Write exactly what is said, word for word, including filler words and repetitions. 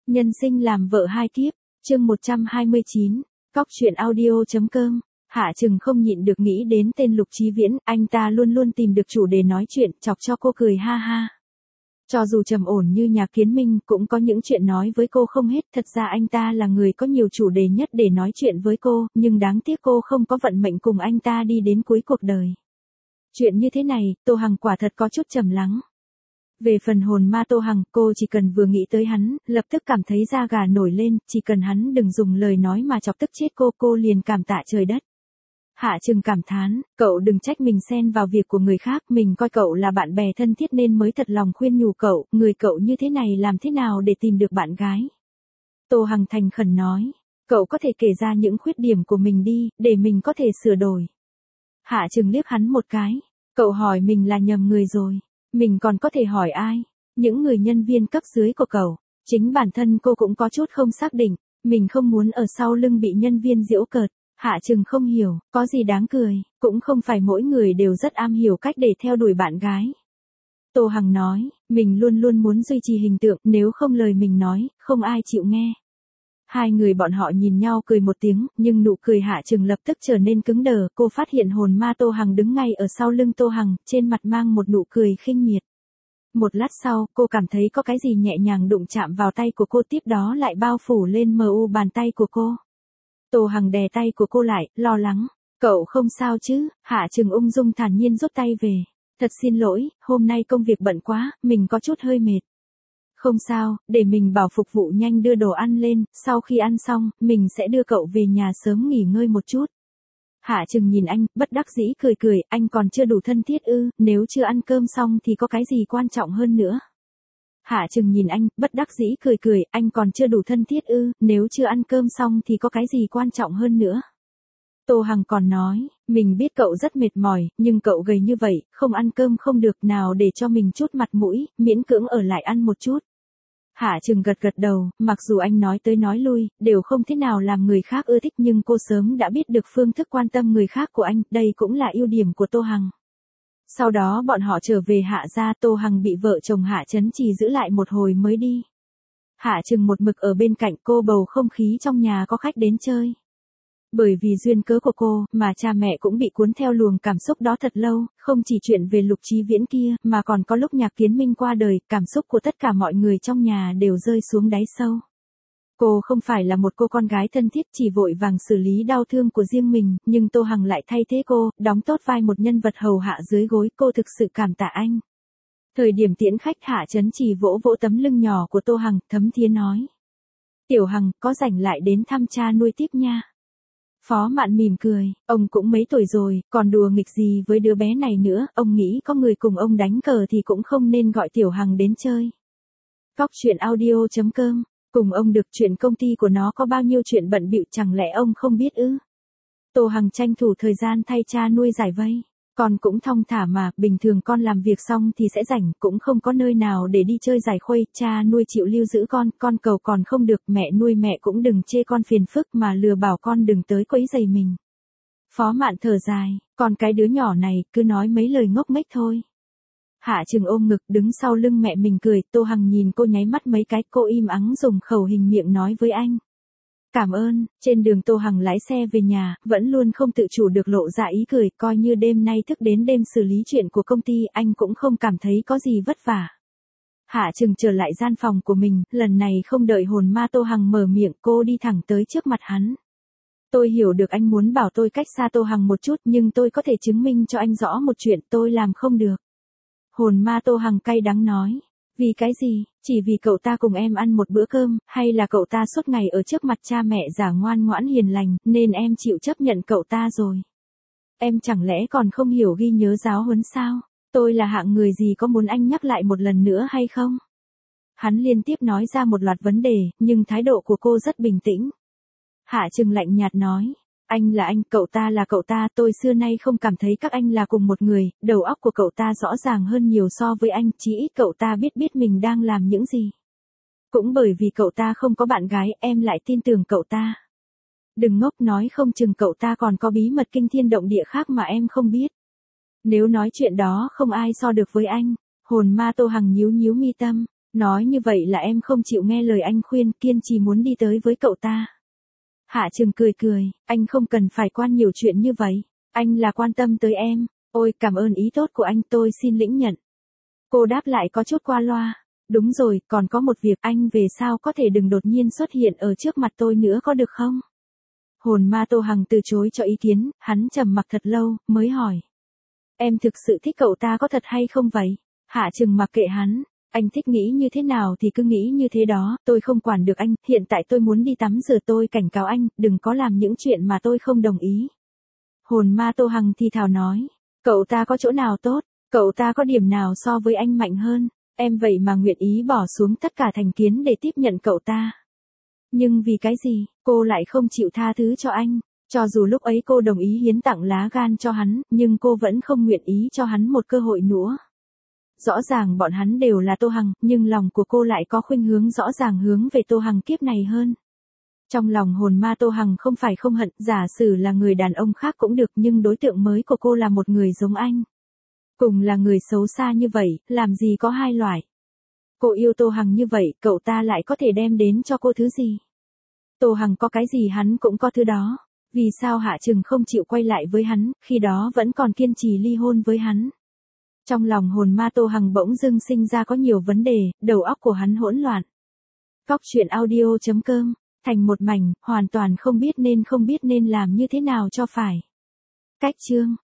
Nhân sinh làm vợ hai kiếp, chương một trăm hai mươi chín, cóc truyện audio.com. Hạ Trừng không nhịn được nghĩ đến tên Lục Chí Viễn, anh ta luôn luôn tìm được chủ đề nói chuyện, chọc cho cô cười ha ha. Cho dù trầm ổn như Nhạc Kiến Minh cũng có những chuyện nói với cô không hết, thật ra anh ta là người có nhiều chủ đề nhất để nói chuyện với cô, nhưng đáng tiếc cô không có vận mệnh cùng anh ta đi đến cuối cuộc đời. Chuyện như thế này, Tô Hằng quả thật có chút trầm lắng. Về phần hồn ma Tô Hằng, cô chỉ cần vừa nghĩ tới hắn, lập tức cảm thấy da gà nổi lên, chỉ cần hắn đừng dùng lời nói mà chọc tức chết cô, cô liền cảm tạ trời đất. Hạ Trừng cảm thán, cậu đừng trách mình xen vào việc của người khác, mình coi cậu là bạn bè thân thiết nên mới thật lòng khuyên nhủ cậu, người cậu như thế này làm thế nào để tìm được bạn gái. Tô Hằng thành khẩn nói, cậu có thể kể ra những khuyết điểm của mình đi, để mình có thể sửa đổi. Hạ Trừng liếc hắn một cái, cậu hỏi mình là nhầm người rồi. Mình còn có thể hỏi ai? Những người nhân viên cấp dưới của cậu. Chính bản thân cô cũng có chút không xác định. Mình không muốn ở sau lưng bị nhân viên giễu cợt. Hạ Trừng không hiểu, có gì đáng cười. Cũng không phải mỗi người đều rất am hiểu cách để theo đuổi bạn gái. Tô Hằng nói, mình luôn luôn muốn duy trì hình tượng, nếu không lời mình nói, không ai chịu nghe. Hai người bọn họ nhìn nhau cười một tiếng, nhưng nụ cười Hạ Trừng lập tức trở nên cứng đờ, cô phát hiện hồn ma Tô Hằng đứng ngay ở sau lưng Tô Hằng, trên mặt mang một nụ cười khinh miệt. Một lát sau, cô cảm thấy có cái gì nhẹ nhàng đụng chạm vào tay của cô, tiếp đó lại bao phủ lên mờ u bàn tay của cô. Tô Hằng đè tay của cô lại, lo lắng, cậu không sao chứ? Hạ Trừng ung dung thản nhiên rút tay về. Thật xin lỗi, hôm nay công việc bận quá, mình có chút hơi mệt. Không sao, để mình bảo phục vụ nhanh đưa đồ ăn lên, sau khi ăn xong, mình sẽ đưa cậu về nhà sớm nghỉ ngơi một chút. Hạ Trừng nhìn anh, bất đắc dĩ cười cười, anh còn chưa đủ thân thiết ư, nếu chưa ăn cơm xong thì có cái gì quan trọng hơn nữa. Hạ Trừng nhìn anh, bất đắc dĩ cười cười, anh còn chưa đủ thân thiết ư, nếu chưa ăn cơm xong thì có cái gì quan trọng hơn nữa. Tô Hằng còn nói, mình biết cậu rất mệt mỏi, nhưng cậu gầy như vậy, không ăn cơm không được, nào để cho mình chút mặt mũi, miễn cưỡng ở lại ăn một chút. Hạ Trừng gật gật đầu, mặc dù anh nói tới nói lui, đều không thế nào làm người khác ưa thích, nhưng cô sớm đã biết được phương thức quan tâm người khác của anh, đây cũng là ưu điểm của Tô Hằng. Sau đó bọn họ trở về Hạ gia, Tô Hằng bị vợ chồng Hạ Chấn Trì giữ lại một hồi mới đi. Hạ Trừng một mực ở bên cạnh cô, bầu không khí trong nhà có khách đến chơi. Bởi vì duyên cớ của cô, mà cha mẹ cũng bị cuốn theo luồng cảm xúc đó thật lâu, không chỉ chuyện về Lục Chí Viễn kia, mà còn có lúc Nhạc Kiến Minh qua đời, cảm xúc của tất cả mọi người trong nhà đều rơi xuống đáy sâu. Cô không phải là một cô con gái thân thiết chỉ vội vàng xử lý đau thương của riêng mình, nhưng Tô Hằng lại thay thế cô, đóng tốt vai một nhân vật hầu hạ dưới gối, cô thực sự cảm tạ anh. Thời điểm tiễn khách, Hạ Chấn Trì vỗ vỗ tấm lưng nhỏ của Tô Hằng, thấm thía nói. Tiểu Hằng, có rảnh lại đến thăm cha nuôi tiếp nha. Phó Mạn mỉm cười, ông cũng mấy tuổi rồi, còn đùa nghịch gì với đứa bé này nữa, ông nghĩ có người cùng ông đánh cờ thì cũng không nên gọi Tiểu Hằng đến chơi. Cóc truyện audio.com, cùng ông được, chuyện công ty của nó có bao nhiêu chuyện bận bịu, chẳng lẽ ông không biết ư? Tô Hằng tranh thủ thời gian thay cha nuôi giải vây. Con cũng thong thả mà, bình thường con làm việc xong thì sẽ rảnh, cũng không có nơi nào để đi chơi giải khuây, cha nuôi chịu lưu giữ con, con cầu còn không được, mẹ nuôi mẹ cũng đừng chê con phiền phức mà lừa bảo con đừng tới quấy rầy mình. Phó Mạn thở dài, còn cái đứa nhỏ này, cứ nói mấy lời ngốc nghếch thôi. Hạ Trừng ôm ngực đứng sau lưng mẹ mình cười, Tô Hằng nhìn cô nháy mắt mấy cái, cô im ắng dùng khẩu hình miệng nói với anh. Cảm ơn. Trên đường Tô Hằng lái xe về nhà, vẫn luôn không tự chủ được lộ ra ý cười, coi như đêm nay thức đến đêm xử lý chuyện của công ty, anh cũng không cảm thấy có gì vất vả. Hạ Trừng trở lại gian phòng của mình, lần này không đợi hồn ma Tô Hằng mở miệng, cô đi thẳng tới trước mặt hắn. Tôi hiểu được anh muốn bảo tôi cách xa Tô Hằng một chút, nhưng tôi có thể chứng minh cho anh rõ một chuyện, tôi làm không được. Hồn ma Tô Hằng cay đắng nói. Vì cái gì? Chỉ vì cậu ta cùng em ăn một bữa cơm, hay là cậu ta suốt ngày ở trước mặt cha mẹ giả ngoan ngoãn hiền lành, nên em chịu chấp nhận cậu ta rồi. Em chẳng lẽ còn không hiểu ghi nhớ giáo huấn sao? Tôi là hạng người gì có muốn anh nhắc lại một lần nữa hay không? Hắn liên tiếp nói ra một loạt vấn đề, nhưng thái độ của cô rất bình tĩnh. Hạ Trừng lạnh nhạt nói. Anh là anh, cậu ta là cậu ta, tôi xưa nay không cảm thấy các anh là cùng một người, đầu óc của cậu ta rõ ràng hơn nhiều so với anh, chỉ ít cậu ta biết biết mình đang làm những gì. Cũng bởi vì cậu ta không có bạn gái, em lại tin tưởng cậu ta. Đừng ngốc, nói không chừng cậu ta còn có bí mật kinh thiên động địa khác mà em không biết. Nếu nói chuyện đó không ai so được với anh. Hồn ma Tô Hằng nhíu nhíu mi tâm. Nói như vậy là em không chịu nghe lời anh khuyên, kiên trì muốn đi tới với cậu ta. Hạ Trừng cười cười, anh không cần phải quan nhiều chuyện như vậy. Anh là quan tâm tới em. Ôi, cảm ơn ý tốt của anh, tôi xin lĩnh nhận. Cô đáp lại có chút qua loa. Đúng rồi, còn có một việc, anh về sau có thể đừng đột nhiên xuất hiện ở trước mặt tôi nữa có được không? Hồn ma Tô Hằng từ chối cho ý kiến, hắn trầm mặc thật lâu, mới hỏi. Em thực sự thích cậu ta có thật hay không vậy? Hạ Trừng mặc kệ hắn. Anh thích nghĩ như thế nào thì cứ nghĩ như thế đó, tôi không quản được anh, hiện tại tôi muốn đi tắm rửa, tôi cảnh cáo anh, đừng có làm những chuyện mà tôi không đồng ý. Hồn ma Tô Hằng thì thào nói, cậu ta có chỗ nào tốt, cậu ta có điểm nào so với anh mạnh hơn, em vậy mà nguyện ý bỏ xuống tất cả thành kiến để tiếp nhận cậu ta. Nhưng vì cái gì, cô lại không chịu tha thứ cho anh, cho dù lúc ấy cô đồng ý hiến tặng lá gan cho hắn, nhưng cô vẫn không nguyện ý cho hắn một cơ hội nữa. Rõ ràng bọn hắn đều là Tô Hằng, nhưng lòng của cô lại có khuynh hướng rõ ràng hướng về Tô Hằng kiếp này hơn. Trong lòng hồn ma Tô Hằng không phải không hận, giả sử là người đàn ông khác cũng được, nhưng đối tượng mới của cô là một người giống anh. Cùng là người xấu xa như vậy, làm gì có hai loại. Cô yêu Tô Hằng như vậy, cậu ta lại có thể đem đến cho cô thứ gì? Tô Hằng có cái gì hắn cũng có thứ đó. Vì sao Hạ Trừng không chịu quay lại với hắn, khi đó vẫn còn kiên trì ly hôn với hắn? Trong lòng hồn ma Tô Hằng bỗng dưng sinh ra có nhiều vấn đề, đầu óc của hắn hỗn loạn. Cóc truyện audio chấm com, thành một mảnh, hoàn toàn không biết nên không biết nên làm như thế nào cho phải. Cách chương